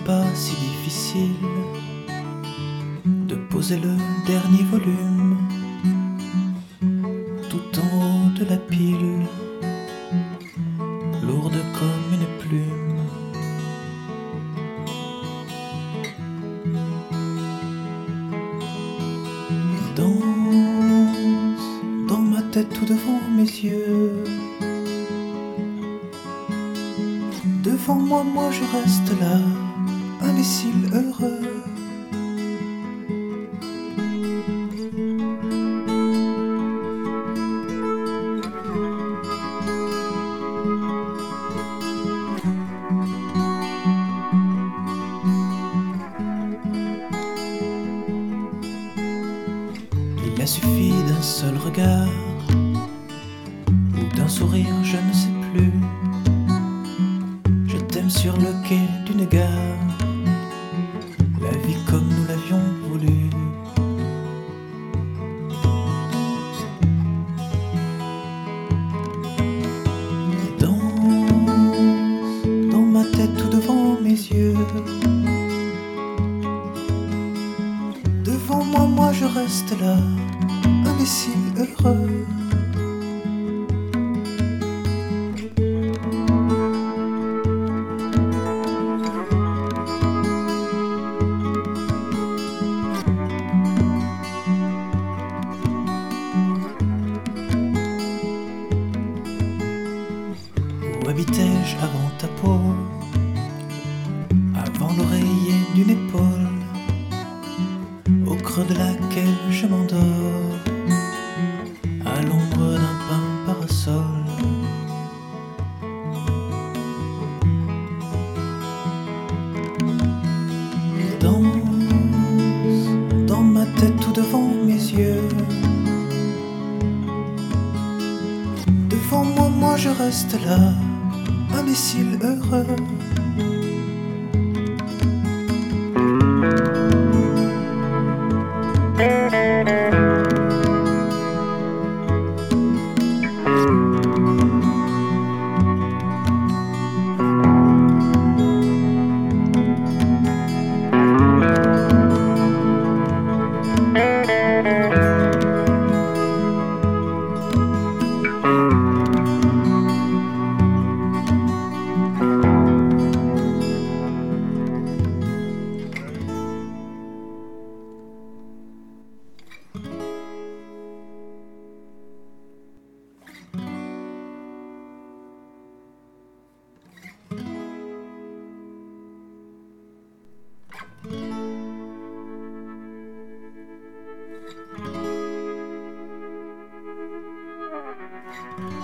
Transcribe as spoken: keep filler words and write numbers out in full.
pas si difficile de poser le dernier volume tout en haut de la pile, lourde comme une plume. Danse dans ma tête tout devant mes yeux. Devant moi, moi je reste là, imbécile heureux. Il a suffi d'un seul regard ou d'un sourire, je ne sais plus. Je t'aime sur le quai d'une gare, la vie comme nous l'avions voulu. Danse dans ma tête tout devant mes yeux. Devant moi, moi je reste là, imbécile heureux. Où habitais-je avant ta peau, avant l'oreiller d'une épaule, au creux de laquelle je m'endors, à l'ombre d'un pin parasol. Danse dans ma tête tout devant mes yeux. Devant moi, moi je reste là, imbécile heureux. Thank you.